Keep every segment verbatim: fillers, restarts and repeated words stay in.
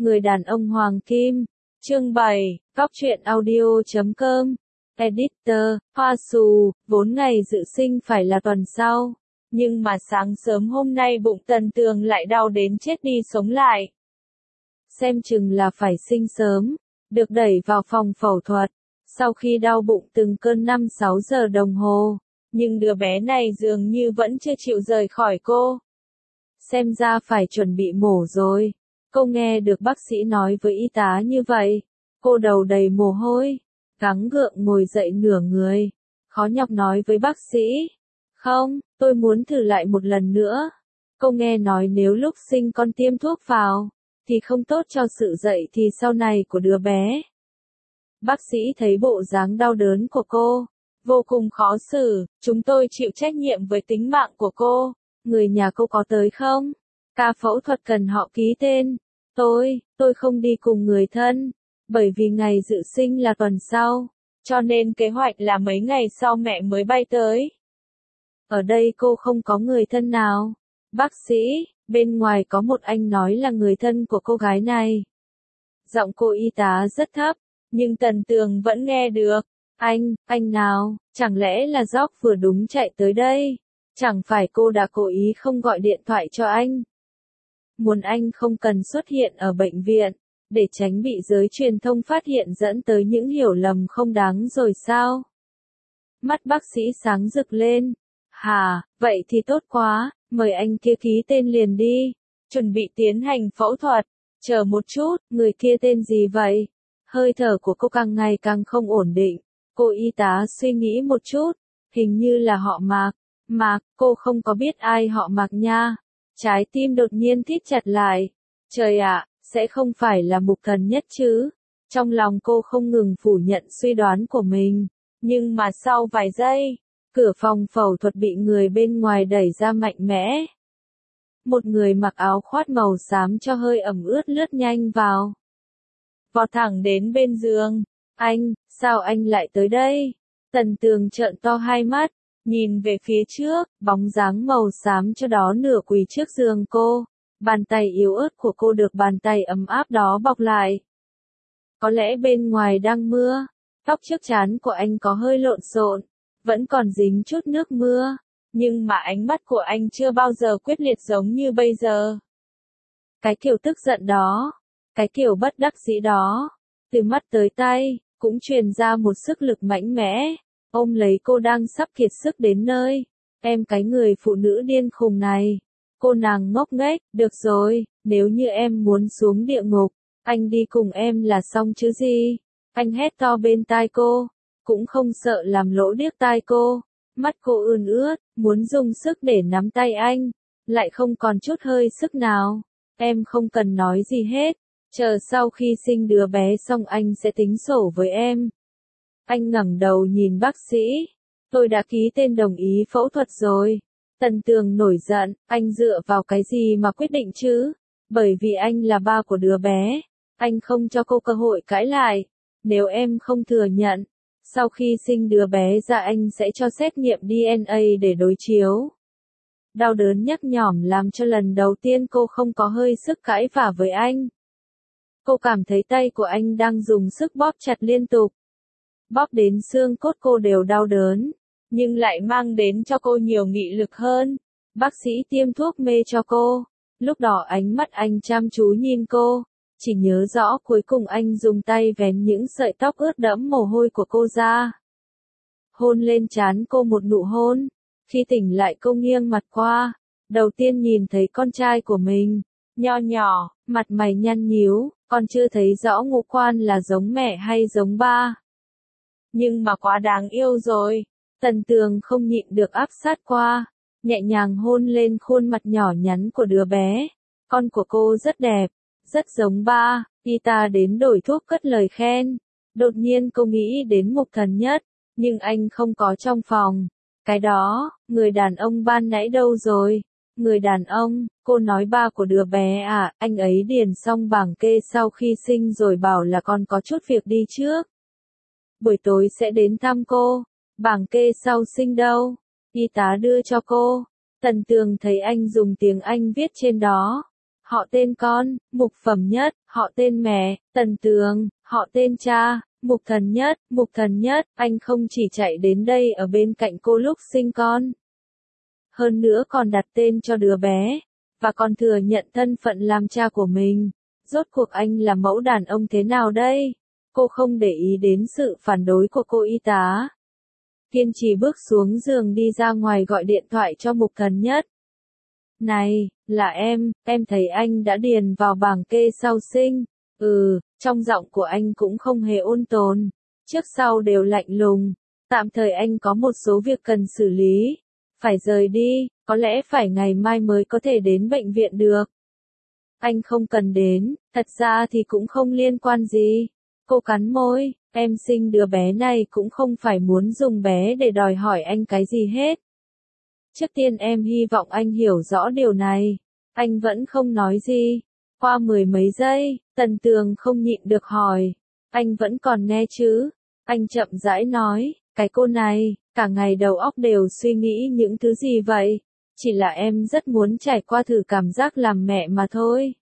Người đàn ông Hoàng Kim. Chương bảy, Cóc truyện audio chấm com. Editor, Hoa Xù, vốn ngày dự sinh phải là tuần sau. Nhưng mà sáng sớm hôm nay bụng Tần Tường lại đau đến chết đi sống lại. Xem chừng là phải sinh sớm, được đẩy vào phòng phẫu thuật. Sau khi đau bụng từng cơn năm sáu giờ đồng hồ, nhưng đứa bé này dường như vẫn chưa chịu rời khỏi cô. Xem ra phải chuẩn bị mổ rồi. Cô nghe được bác sĩ nói với y tá như vậy. Cô đầu đầy mồ hôi, gắng gượng ngồi dậy nửa người. Khó nhọc nói với bác sĩ. Không, tôi muốn thử lại một lần nữa. Cô nghe nói nếu lúc sinh con tiêm thuốc vào, thì không tốt cho sự dậy thì sau này của đứa bé. Bác sĩ thấy bộ dáng đau đớn của cô, vô cùng khó xử. Chúng tôi chịu trách nhiệm với tính mạng của cô. Người nhà cô có tới không? Ca phẫu thuật cần họ ký tên. Tôi, tôi không đi cùng người thân, bởi vì ngày dự sinh là tuần sau, cho nên kế hoạch là mấy ngày sau mẹ mới bay tới. Ở đây cô không có người thân nào. Bác sĩ, bên ngoài có một anh nói là người thân của cô gái này. Giọng cô y tá rất thấp, nhưng Tần Tường vẫn nghe được. Anh, anh nào, chẳng lẽ là George vừa đúng chạy tới đây? Chẳng phải cô đã cố ý không gọi điện thoại cho anh? Muốn anh không cần xuất hiện ở bệnh viện, để tránh bị giới truyền thông phát hiện dẫn tới những hiểu lầm không đáng rồi sao? Mắt bác sĩ sáng rực lên. Hà, vậy thì tốt quá, mời anh kia ký tên liền đi. Chuẩn bị tiến hành phẫu thuật. Chờ một chút, người kia tên gì vậy? Hơi thở của cô càng ngày càng không ổn định. Cô y tá suy nghĩ một chút, hình như là họ Mạc. Mạc, cô không có biết ai họ Mạc nha. Trái tim đột nhiên thít chặt lại. Trời ạ, sẽ không phải là Mục Thần Nhất chứ? Trong lòng cô không ngừng phủ nhận suy đoán của mình. Nhưng mà sau vài giây, cửa phòng phẫu thuật bị người bên ngoài đẩy ra mạnh mẽ. Một người mặc áo khoác màu xám cho hơi ẩm ướt lướt nhanh vào. Vọt thẳng đến bên giường. Anh, sao anh lại tới đây? Tần Tường trợn to hai mắt. Nhìn về phía trước, bóng dáng màu xám cho đó nửa quỳ trước giường cô. Bàn tay yếu ớt của cô được bàn tay ấm áp đó bọc lại. Có lẽ bên ngoài đang mưa. Tóc trước trán của anh có hơi lộn xộn, vẫn còn dính chút nước mưa. Nhưng mà ánh mắt của anh chưa bao giờ quyết liệt giống như bây giờ. Cái kiểu tức giận đó, cái kiểu bất đắc dĩ đó, từ mắt tới tay, cũng truyền ra một sức lực mạnh mẽ. Ôm lấy cô đang sắp kiệt sức đến nơi. Em cái người phụ nữ điên khùng này. Cô nàng ngốc nghếch, được rồi, nếu như em muốn xuống địa ngục, anh đi cùng em là xong chứ gì. Anh hét to bên tai cô, cũng không sợ làm lỗ điếc tai cô. Mắt cô ươn ướt, muốn dùng sức để nắm tay anh, lại không còn chút hơi sức nào. Em không cần nói gì hết, chờ sau khi sinh đứa bé xong anh sẽ tính sổ với em. Anh ngẩng đầu nhìn bác sĩ. Tôi đã ký tên đồng ý phẫu thuật rồi. Tần Tường nổi giận, anh dựa vào cái gì mà quyết định chứ? Bởi vì anh là ba của đứa bé. Anh không cho cô cơ hội cãi lại. Nếu em không thừa nhận, sau khi sinh đứa bé ra anh sẽ cho xét nghiệm đê en a để đối chiếu. Đau đớn nhức nhỏm làm cho lần đầu tiên cô không có hơi sức cãi vả với anh. Cô cảm thấy tay của anh đang dùng sức bóp chặt liên tục. Bóp đến xương cốt cô đều đau đớn, nhưng lại mang đến cho cô nhiều nghị lực hơn. Bác sĩ tiêm thuốc mê cho cô. Lúc đó ánh mắt anh chăm chú nhìn cô. Chỉ nhớ rõ cuối cùng anh dùng tay vén những sợi tóc ướt đẫm mồ hôi của cô ra. Hôn lên trán cô một nụ hôn. Khi tỉnh lại cô nghiêng mặt qua. Đầu tiên nhìn thấy con trai của mình. Nho nhỏ, mặt mày nhăn nhíu, còn chưa thấy rõ ngũ quan là giống mẹ hay giống ba. Nhưng mà quá đáng yêu rồi. Tần Tường không nhịn được áp sát qua, nhẹ nhàng hôn lên khuôn mặt nhỏ nhắn của đứa bé. Con của cô rất đẹp, rất giống ba. Y tá đến đổi thuốc cất lời khen. Đột nhiên cô nghĩ đến Mục Thần Nhất, nhưng anh không có trong phòng. Cái đó, người đàn ông ban nãy đâu rồi? Người đàn ông, cô nói ba của đứa bé à? Anh ấy điền xong bảng kê sau khi sinh rồi bảo là con có chút việc đi trước. Buổi tối sẽ đến thăm cô. Bảng kê sau sinh đâu? Y tá đưa cho cô. Tần Tường thấy anh dùng tiếng Anh viết trên đó. Họ tên con, Mục Phẩm Nhất, họ tên mẹ, Tần Tường, họ tên cha, Mục Thần Nhất, Mục Thần Nhất, anh không chỉ chạy đến đây ở bên cạnh cô lúc sinh con. Hơn nữa còn đặt tên cho đứa bé, và còn thừa nhận thân phận làm cha của mình. Rốt cuộc anh là mẫu đàn ông thế nào đây? Cô không để ý đến sự phản đối của cô y tá. Kiên trì bước xuống giường đi ra ngoài gọi điện thoại cho Mục Thần Nhất. Này, là em, em thấy anh đã điền vào bảng kê sau sinh. Ừ, trong giọng của anh cũng không hề ôn tồn. Trước sau đều lạnh lùng. Tạm thời anh có một số việc cần xử lý. Phải rời đi, có lẽ phải ngày mai mới có thể đến bệnh viện được. Anh không cần đến, thật ra thì cũng không liên quan gì. Cô cắn môi, em sinh đứa bé này cũng không phải muốn dùng bé để đòi hỏi anh cái gì hết. Trước tiên em hy vọng anh hiểu rõ điều này. Anh vẫn không nói gì. Qua mười mấy giây, Tần Tường không nhịn được hỏi. Anh vẫn còn nghe chứ? Anh chậm rãi nói, cái cô này, cả ngày đầu óc đều suy nghĩ những thứ gì vậy? Chỉ là em rất muốn trải qua thử cảm giác làm mẹ mà thôi.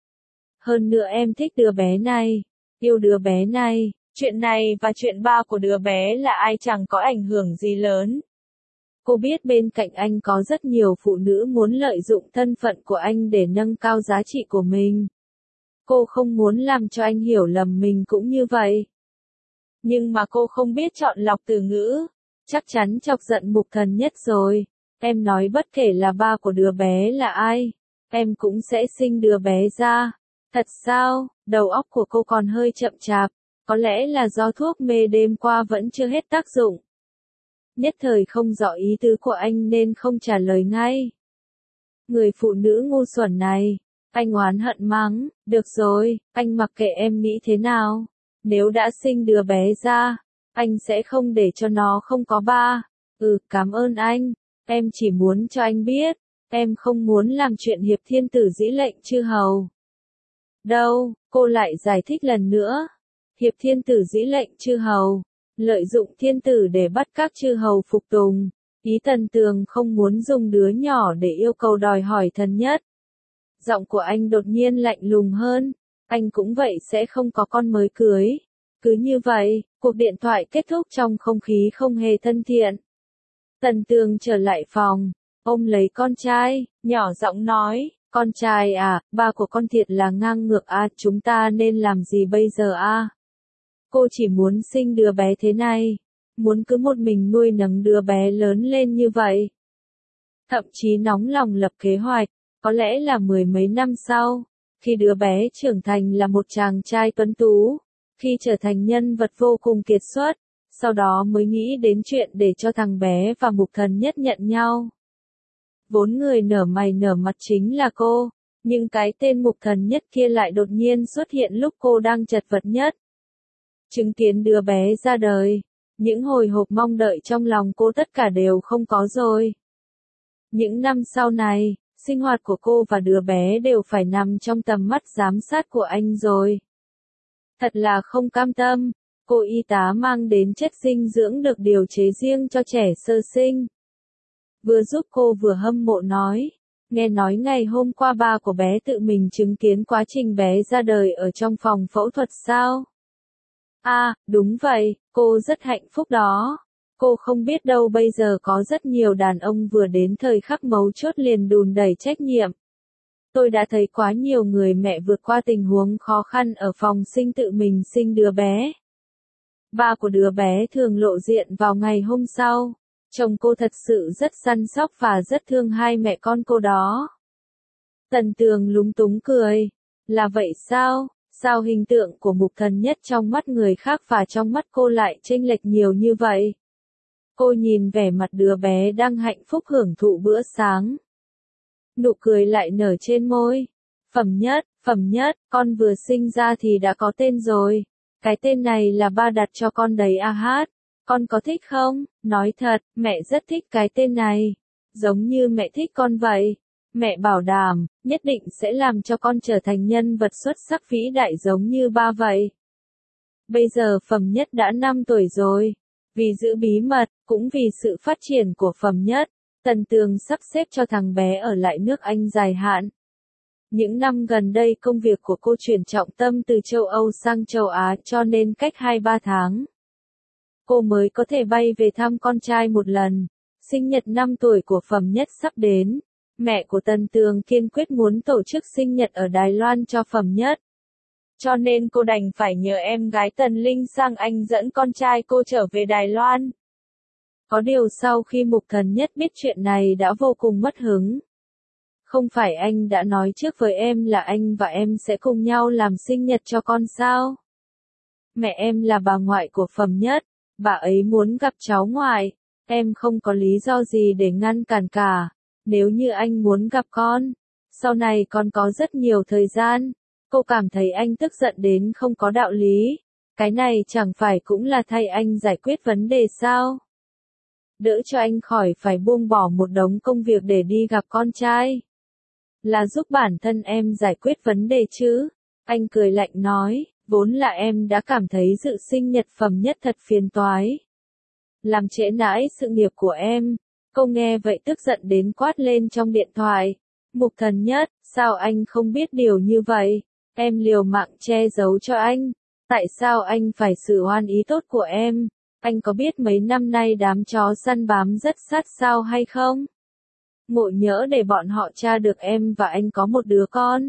Hơn nữa em thích đứa bé này, yêu đứa bé này, chuyện này và chuyện ba của đứa bé là ai chẳng có ảnh hưởng gì lớn. Cô biết bên cạnh anh có rất nhiều phụ nữ muốn lợi dụng thân phận của anh để nâng cao giá trị của mình. Cô không muốn làm cho anh hiểu lầm mình cũng như vậy. Nhưng mà cô không biết chọn lọc từ ngữ. Chắc chắn chọc giận Mục Thần Nhất rồi. Em nói bất kể là ba của đứa bé là ai, em cũng sẽ sinh đứa bé ra. Thật sao? Đầu óc của cô còn hơi chậm chạp. Có lẽ là do thuốc mê đêm qua vẫn chưa hết tác dụng. Nhất thời không rõ ý tứ của anh nên không trả lời ngay. Người phụ nữ ngu xuẩn này. Anh oán hận mắng. Được rồi, anh mặc kệ em nghĩ thế nào. Nếu đã sinh đứa bé ra, anh sẽ không để cho nó không có ba. Ừ, cảm ơn anh. Em chỉ muốn cho anh biết, em không muốn làm chuyện hiệp thiên tử dĩ lệnh chư hầu. Đâu, cô lại giải thích lần nữa. Hiệp thiên tử dĩ lệnh chư hầu, lợi dụng thiên tử để bắt các chư hầu phục tùng. Ý Tần Tường không muốn dùng đứa nhỏ để yêu cầu đòi hỏi Thần Nhất. Giọng của anh đột nhiên lạnh lùng hơn. Anh cũng vậy sẽ không có con mới cưới. Cứ như vậy, cuộc điện thoại kết thúc trong không khí không hề thân thiện. Tần Tường trở lại phòng, ôm lấy con trai, nhỏ giọng nói, con trai à, ba của con thiệt là ngang ngược à, chúng ta nên làm gì bây giờ à? Cô chỉ muốn sinh đứa bé thế này, muốn cứ một mình nuôi nấng đứa bé lớn lên như vậy. Thậm chí nóng lòng lập kế hoạch, có lẽ là mười mấy năm sau, khi đứa bé trưởng thành là một chàng trai tuấn tú, khi trở thành nhân vật vô cùng kiệt xuất, sau đó mới nghĩ đến chuyện để cho thằng bé và Mục Thần Nhất nhận nhau. Vốn người nở mày nở mặt chính là cô, nhưng cái tên Mục Thần Nhất kia lại đột nhiên xuất hiện lúc cô đang chật vật nhất. Chứng kiến đứa bé ra đời, những hồi hộp mong đợi trong lòng cô tất cả đều không có rồi. Những năm sau này, sinh hoạt của cô và đứa bé đều phải nằm trong tầm mắt giám sát của anh rồi. Thật là không cam tâm, cô y tá mang đến chất dinh dưỡng được điều chế riêng cho trẻ sơ sinh. Vừa giúp cô vừa hâm mộ nói, nghe nói ngày hôm qua ba của bé tự mình chứng kiến quá trình bé ra đời ở trong phòng phẫu thuật sao? À, đúng vậy, cô rất hạnh phúc đó. Cô không biết đâu bây giờ có rất nhiều đàn ông vừa đến thời khắc mấu chốt liền đùn đẩy trách nhiệm. Tôi đã thấy quá nhiều người mẹ vượt qua tình huống khó khăn ở phòng sinh tự mình sinh đứa bé. Ba của đứa bé thường lộ diện vào ngày hôm sau. Chồng cô thật sự rất săn sóc và rất thương hai mẹ con cô đó. Tần Tường lúng túng cười. Là vậy sao? Sao hình tượng của Mục Thần Nhất trong mắt người khác và trong mắt cô lại chênh lệch nhiều như vậy? Cô nhìn vẻ mặt đứa bé đang hạnh phúc hưởng thụ bữa sáng. Nụ cười lại nở trên môi. Phẩm Nhất, Phẩm Nhất, con vừa sinh ra thì đã có tên rồi. Cái tên này là ba đặt cho con đấy à hát. Con có thích không? Nói thật, mẹ rất thích cái tên này. Giống như mẹ thích con vậy. Mẹ bảo đảm, nhất định sẽ làm cho con trở thành nhân vật xuất sắc vĩ đại giống như ba vậy. Bây giờ Phẩm Nhất đã năm tuổi rồi. Vì giữ bí mật, cũng vì sự phát triển của Phẩm Nhất, Tần Tường sắp xếp cho thằng bé ở lại nước Anh dài hạn. Những năm gần đây công việc của cô chuyển trọng tâm từ châu Âu sang châu Á cho nên cách hai ba tháng, cô mới có thể bay về thăm con trai một lần. Sinh nhật năm tuổi của Phẩm Nhất sắp đến. Mẹ của Tần Tường kiên quyết muốn tổ chức sinh nhật ở Đài Loan cho Phẩm Nhất. Cho nên cô đành phải nhờ em gái Tần Linh sang Anh dẫn con trai cô trở về Đài Loan. Có điều sau khi Mục Thần Nhất biết chuyện này đã vô cùng mất hứng. Không phải anh đã nói trước với em là anh và em sẽ cùng nhau làm sinh nhật cho con sao? Mẹ em là bà ngoại của Phẩm Nhất, bà ấy muốn gặp cháu ngoại, em không có lý do gì để ngăn cản cả. Nếu như anh muốn gặp con, sau này con có rất nhiều thời gian. Cô cảm thấy anh tức giận đến không có đạo lý. Cái này chẳng phải cũng là thay anh giải quyết vấn đề sao? Đỡ cho anh khỏi phải buông bỏ một đống công việc để đi gặp con trai. Là giúp bản thân em giải quyết vấn đề chứ. Anh cười lạnh nói, vốn là em đã cảm thấy dự sinh nhật Phẩm Nhất thật phiền toái. Làm trễ nải sự nghiệp của em. Cô nghe vậy tức giận đến quát lên trong điện thoại. Mục Thần Nhất, sao anh không biết điều như vậy? Em liều mạng che giấu cho anh. Tại sao anh phải xử oan ý tốt của em? Anh có biết mấy năm nay đám chó săn bám rất sát sao hay không? Ngộ nhỡ để bọn họ tra được em và anh có một đứa con.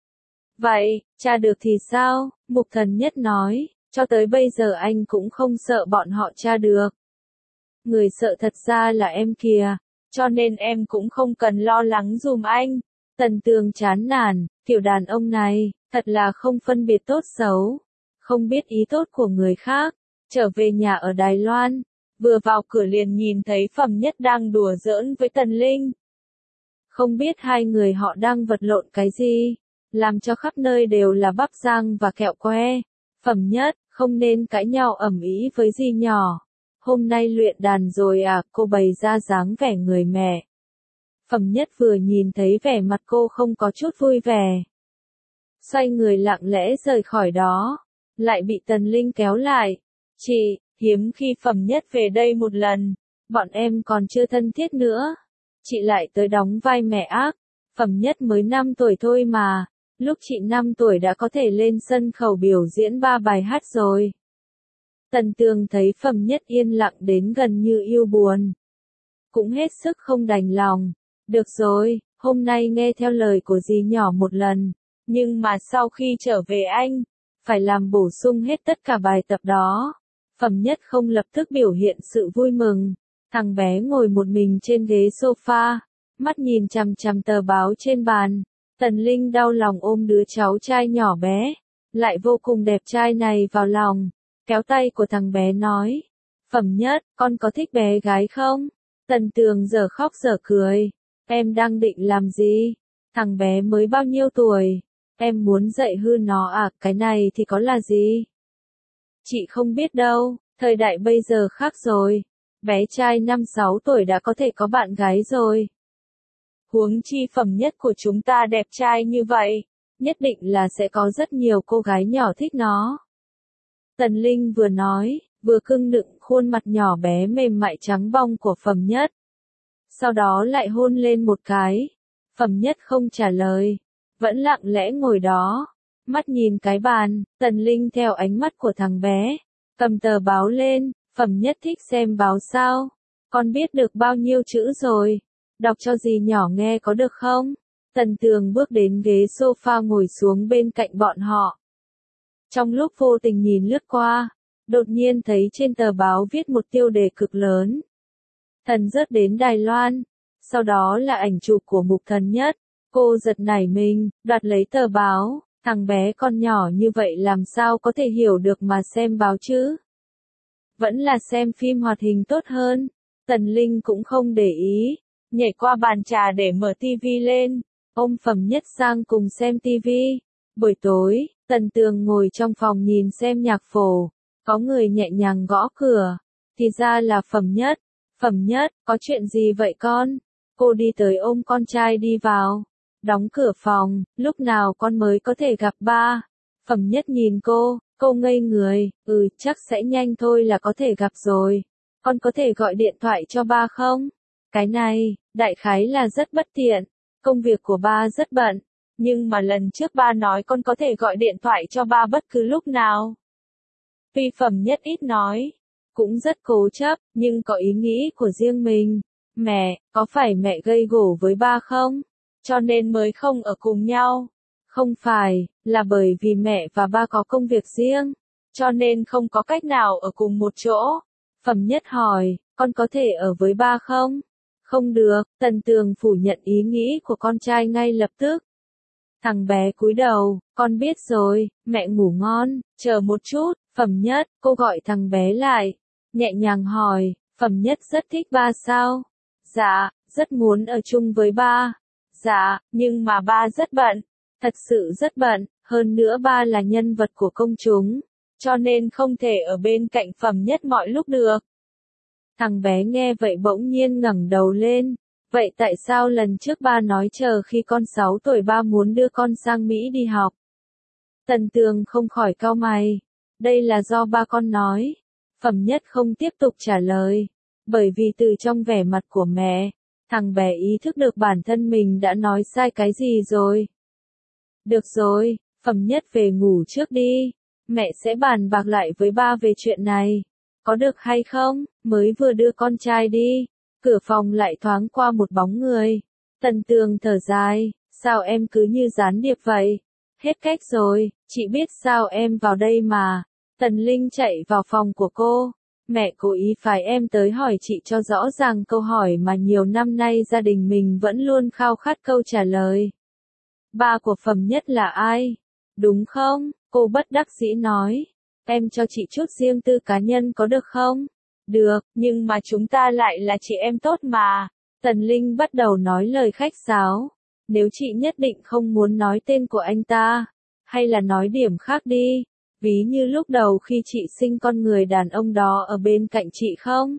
Vậy, tra được thì sao? Mục Thần Nhất nói, cho tới bây giờ anh cũng không sợ bọn họ tra được. Người sợ thật ra là em kìa, cho nên em cũng không cần lo lắng dùm anh. Tần Tường chán nản, kiểu đàn ông này, thật là không phân biệt tốt xấu, không biết ý tốt của người khác. Trở về nhà ở Đài Loan, vừa vào cửa liền nhìn thấy Phẩm Nhất đang đùa giỡn với Tần Linh. Không biết hai người họ đang vật lộn cái gì, làm cho khắp nơi đều là bắp rang và kẹo que. Phẩm Nhất, không nên cãi nhau ầm ĩ với dì nhỏ. Hôm nay luyện đàn rồi à? Cô bày ra dáng vẻ người mẹ. Phẩm Nhất vừa nhìn thấy vẻ mặt cô không có chút vui vẻ, xoay người lặng lẽ rời khỏi đó, lại bị Tần Linh kéo lại. Chị, hiếm khi Phẩm Nhất về đây một lần, bọn em còn chưa thân thiết nữa. Chị lại tới đóng vai mẹ ác. Phẩm Nhất mới năm tuổi thôi mà, lúc chị năm tuổi đã có thể lên sân khấu biểu diễn ba bài hát rồi. Tần Tường thấy Phẩm Nhất yên lặng đến gần như yêu buồn, cũng hết sức không đành lòng. Được rồi, hôm nay nghe theo lời của dì nhỏ một lần, nhưng mà sau khi trở về anh, phải làm bổ sung hết tất cả bài tập đó. Phẩm Nhất không lập tức biểu hiện sự vui mừng. Thằng bé ngồi một mình trên ghế sofa, mắt nhìn chằm chằm tờ báo trên bàn. Tần Linh đau lòng ôm đứa cháu trai nhỏ bé, lại vô cùng đẹp trai này vào lòng, kéo tay của thằng bé nói, Phẩm Nhất, con có thích bé gái không? Tần Tường giờ khóc giờ cười, em đang định làm gì? Thằng bé mới bao nhiêu tuổi? Em muốn dạy hư nó à? Cái này thì có là gì? Chị không biết đâu, thời đại bây giờ khác rồi. Bé trai năm sáu tuổi đã có thể có bạn gái rồi. Huống chi Phẩm Nhất của chúng ta đẹp trai như vậy, nhất định là sẽ có rất nhiều cô gái nhỏ thích nó. Tần Linh vừa nói, vừa cưng nựng khuôn mặt nhỏ bé mềm mại trắng bong của Phẩm Nhất. Sau đó lại hôn lên một cái. Phẩm Nhất không trả lời, vẫn lặng lẽ ngồi đó, mắt nhìn cái bàn. Tần Linh theo ánh mắt của thằng bé, cầm tờ báo lên. Phẩm Nhất thích xem báo sao? Con biết được bao nhiêu chữ rồi? Đọc cho dì nhỏ nghe có được không? Tần Tường bước đến ghế sofa ngồi xuống bên cạnh bọn họ. Trong lúc vô tình nhìn lướt qua, đột nhiên thấy trên tờ báo viết một tiêu đề cực lớn. Thần rớt đến Đài Loan. Sau đó là ảnh chụp của Mục Thần Nhất. Cô giật nảy mình, đoạt lấy tờ báo. Thằng bé con nhỏ như vậy làm sao có thể hiểu được mà xem báo chứ? Vẫn là xem phim hoạt hình tốt hơn. Tần Linh cũng không để ý, nhảy qua bàn trà để mở tivi lên, ôm Phẩm Nhất sang cùng xem tivi. Buổi tối, Tần Tường ngồi trong phòng nhìn xem nhạc phổ, có người nhẹ nhàng gõ cửa, thì ra là Phẩm Nhất. Phẩm Nhất, có chuyện gì vậy con? Cô đi tới ôm con trai đi vào, đóng cửa phòng, lúc nào con mới có thể gặp ba? Phẩm Nhất nhìn cô, cô ngây người, ừ chắc sẽ nhanh thôi là có thể gặp rồi. Con có thể gọi điện thoại cho ba không? Cái này, đại khái là rất bất tiện, công việc của ba rất bận, Nhưng mà lần trước ba nói con có thể gọi điện thoại cho ba bất cứ lúc nào. Tuy Phẩm Nhất ít nói, cũng rất cố chấp, nhưng có ý nghĩ của riêng mình. Mẹ, có phải mẹ gây gổ với ba không? Cho nên mới không ở cùng nhau. Không phải, là bởi vì mẹ và ba có công việc riêng, cho nên không có cách nào ở cùng một chỗ. Phẩm Nhất hỏi, con có thể ở với ba không? Không được, Tần Tường phủ nhận ý nghĩ của con trai ngay lập tức. Thằng bé cúi đầu, con biết rồi, mẹ ngủ ngon, chờ một chút, Phẩm Nhất, cô gọi thằng bé lại, nhẹ nhàng hỏi, Phẩm Nhất rất thích ba sao? Dạ, rất muốn ở chung với ba. Dạ, nhưng mà ba rất bận, thật sự rất bận, hơn nữa ba là nhân vật của công chúng, cho nên không thể ở bên cạnh Phẩm Nhất mọi lúc được. Thằng bé nghe vậy bỗng nhiên ngẩng đầu lên. Vậy tại sao lần trước ba nói chờ khi con sáu tuổi ba muốn đưa con sang Mỹ đi học? Tần Tường không khỏi cau mày. Đây là do ba con nói. Phẩm Nhất không tiếp tục trả lời. Bởi vì từ trong vẻ mặt của mẹ, thằng bé ý thức được bản thân mình đã nói sai cái gì rồi. Được rồi, Phẩm Nhất về ngủ trước đi. Mẹ sẽ bàn bạc lại với ba về chuyện này. Có được hay không? Mới vừa đưa con trai đi. Cửa phòng lại thoáng qua một bóng người. Tần Tường thở dài, sao em cứ như gián điệp vậy? Hết cách rồi, chị biết sao em vào đây mà. Tần Linh chạy vào phòng của cô. Mẹ cố ý phải em tới hỏi chị cho rõ ràng câu hỏi mà nhiều năm nay gia đình mình vẫn luôn khao khát câu trả lời. Ba của Phẩm Nhất là ai? Đúng không? Cô bất đắc dĩ nói. Em cho chị chút riêng tư cá nhân có được không? Được, nhưng mà chúng ta lại là chị em tốt mà. Tần Linh bắt đầu nói lời khách sáo. Nếu chị nhất định không muốn nói tên của anh ta, hay là nói điểm khác đi. Ví như lúc đầu khi chị sinh con người đàn ông đó ở bên cạnh chị không?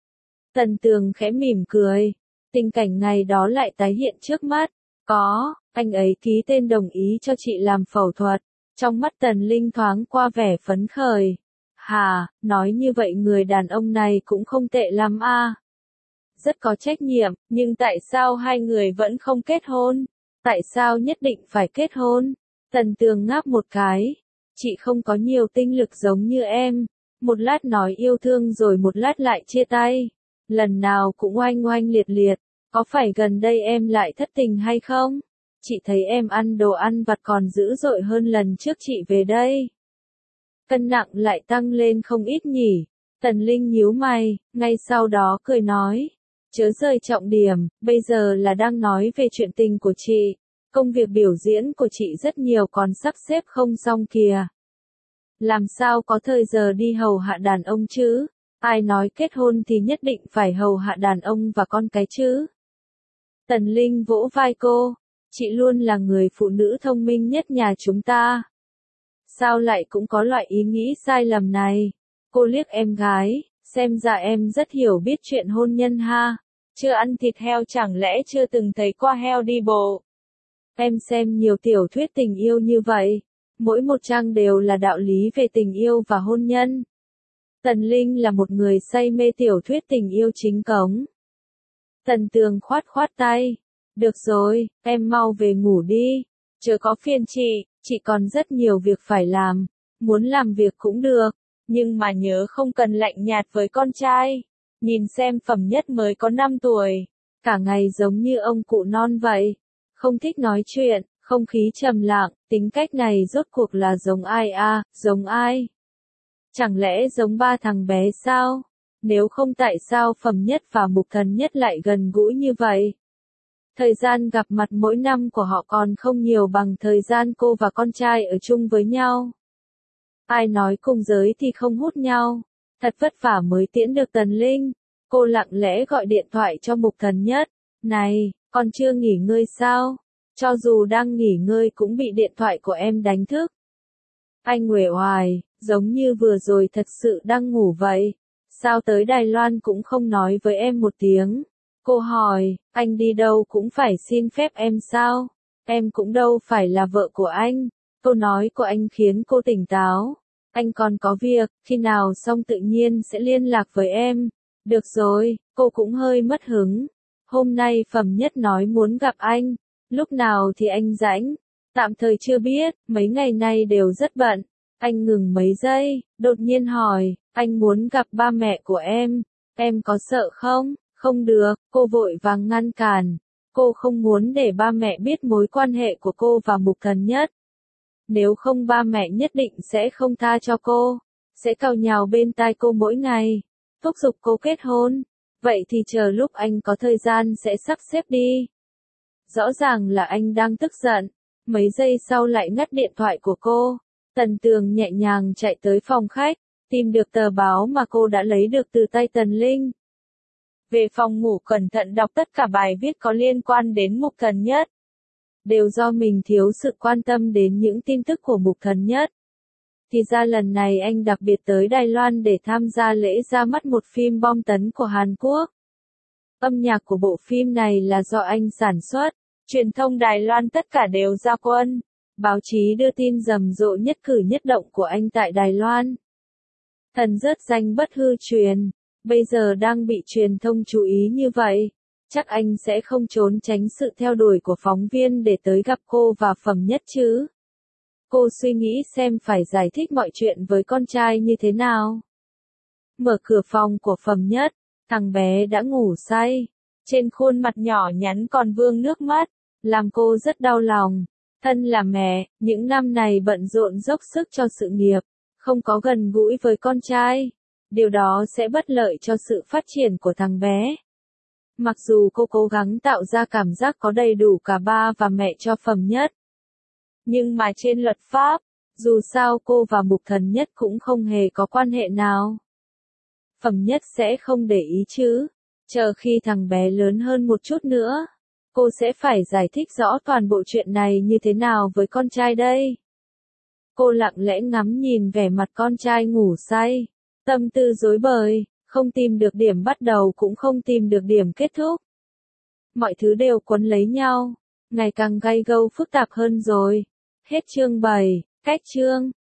Tần Tường khẽ mỉm cười. Tình cảnh ngày đó lại tái hiện trước mắt. Có, anh ấy ký tên đồng ý cho chị làm phẫu thuật. Trong mắt Tần Linh thoáng qua vẻ phấn khởi. Hà, nói như vậy người đàn ông này cũng không tệ lắm a. Rất có trách nhiệm, nhưng tại sao hai người vẫn không kết hôn? Tại sao nhất định phải kết hôn? Tần Tường ngáp một cái. Chị không có nhiều tinh lực giống như em. Một lát nói yêu thương rồi một lát lại chia tay. Lần nào cũng oanh oanh liệt liệt. Có phải gần đây em lại thất tình hay không? Chị thấy em ăn đồ ăn vặt còn dữ dội hơn lần trước chị về đây. Cân nặng lại tăng lên không ít nhỉ. Tần Linh nhíu mày, ngay sau đó cười nói. Chớ rời trọng điểm, bây giờ là đang nói về chuyện tình của chị. Công việc biểu diễn của chị rất nhiều còn sắp xếp không xong kìa. Làm sao có thời giờ đi hầu hạ đàn ông chứ? Ai nói kết hôn thì nhất định phải hầu hạ đàn ông và con cái chứ? Tần Linh vỗ vai cô. Chị luôn là người phụ nữ thông minh nhất nhà chúng ta. Sao lại cũng có loại ý nghĩ sai lầm này? Cô liếc em gái, xem ra em rất hiểu biết chuyện hôn nhân ha. Chưa ăn thịt heo chẳng lẽ chưa từng thấy qua heo đi bộ? Em xem nhiều tiểu thuyết tình yêu như vậy. Mỗi một trang đều là đạo lý về tình yêu và hôn nhân. Tần Linh là một người say mê tiểu thuyết tình yêu chính cống. Tần Tường khoát khoát tay. Được rồi, em mau về ngủ đi. Chớ có phiền chị, chị còn rất nhiều việc phải làm. Muốn làm việc cũng được, nhưng mà nhớ không cần lạnh nhạt với con trai. Nhìn xem Phẩm Nhất mới có năm tuổi, cả ngày giống như ông cụ non vậy. Không thích nói chuyện, không khí trầm lặng, tính cách này rốt cuộc là giống ai à, giống ai? Chẳng lẽ giống ba thằng bé sao? Nếu không tại sao Phẩm Nhất và Mục Thần Nhất lại gần gũi như vậy? Thời gian gặp mặt mỗi năm của họ còn không nhiều bằng thời gian cô và con trai ở chung với nhau. Ai nói cùng giới thì không hút nhau. Thật vất vả mới tiễn được Tần Linh. Cô lặng lẽ gọi điện thoại cho Mục Thần Nhất. Này, con chưa nghỉ ngơi sao? Cho dù đang nghỉ ngơi cũng bị điện thoại của em đánh thức. Anh uể oải, giống như vừa rồi thật sự đang ngủ vậy. Sao tới Đài Loan cũng không nói với em một tiếng? Cô hỏi, anh đi đâu cũng phải xin phép em sao? Em cũng đâu phải là vợ của anh. Câu nói của anh khiến cô tỉnh táo. Anh còn có việc, khi nào xong tự nhiên sẽ liên lạc với em. Được rồi, cô cũng hơi mất hứng. Hôm nay Phẩm Nhất nói muốn gặp anh. Lúc nào thì anh rảnh? Tạm thời chưa biết, mấy ngày nay đều rất bận. Anh ngừng mấy giây, đột nhiên hỏi, anh muốn gặp ba mẹ của em, em có sợ không? Không được, cô vội vàng ngăn cản. Cô không muốn để ba mẹ biết mối quan hệ của cô và Mục Thần Nhất. Nếu không ba mẹ nhất định sẽ không tha cho cô, sẽ càu nhàu bên tai cô mỗi ngày, thúc giục cô kết hôn. Vậy thì chờ lúc anh có thời gian sẽ sắp xếp đi. Rõ ràng là anh đang tức giận, mấy giây sau lại ngắt điện thoại của cô. Tần Tường nhẹ nhàng chạy tới phòng khách, tìm được tờ báo mà cô đã lấy được từ tay Tần Linh. Về phòng ngủ cẩn thận đọc tất cả bài viết có liên quan đến Mục Thần Nhất. Đều do mình thiếu sự quan tâm đến những tin tức của Mục Thần Nhất. Thì ra lần này anh đặc biệt tới Đài Loan để tham gia lễ ra mắt một phim bom tấn của Hàn Quốc. Âm nhạc của bộ phim này là do anh sản xuất, truyền thông Đài Loan tất cả đều ra quân. Báo chí đưa tin rầm rộ nhất cử nhất động của anh tại Đài Loan. Thần rớt danh bất hư truyền, bây giờ đang bị truyền thông chú ý như vậy, chắc anh sẽ không trốn tránh sự theo đuổi của phóng viên để tới gặp cô và Phẩm Nhất chứ. Cô suy nghĩ xem phải giải thích mọi chuyện với con trai như thế nào. Mở cửa phòng của Phẩm Nhất, thằng bé đã ngủ say, trên khuôn mặt nhỏ nhắn còn vương nước mắt, làm cô rất đau lòng. Thân là mẹ, những năm này bận rộn dốc sức cho sự nghiệp, không có gần gũi với con trai. Điều đó sẽ bất lợi cho sự phát triển của thằng bé. Mặc dù cô cố gắng tạo ra cảm giác có đầy đủ cả ba và mẹ cho Phẩm Nhất. Nhưng mà trên luật pháp, dù sao cô và Mục Thần Nhất cũng không hề có quan hệ nào. Phẩm Nhất sẽ không để ý chứ. Chờ khi thằng bé lớn hơn một chút nữa, cô sẽ phải giải thích rõ toàn bộ chuyện này như thế nào với con trai đây. Cô lặng lẽ ngắm nhìn vẻ mặt con trai ngủ say, tâm tư rối bời, không tìm được điểm bắt đầu cũng không tìm được điểm kết thúc. Mọi thứ đều quấn lấy nhau, ngày càng gay gâu phức tạp hơn rồi. Hết chương bảy, cách chương.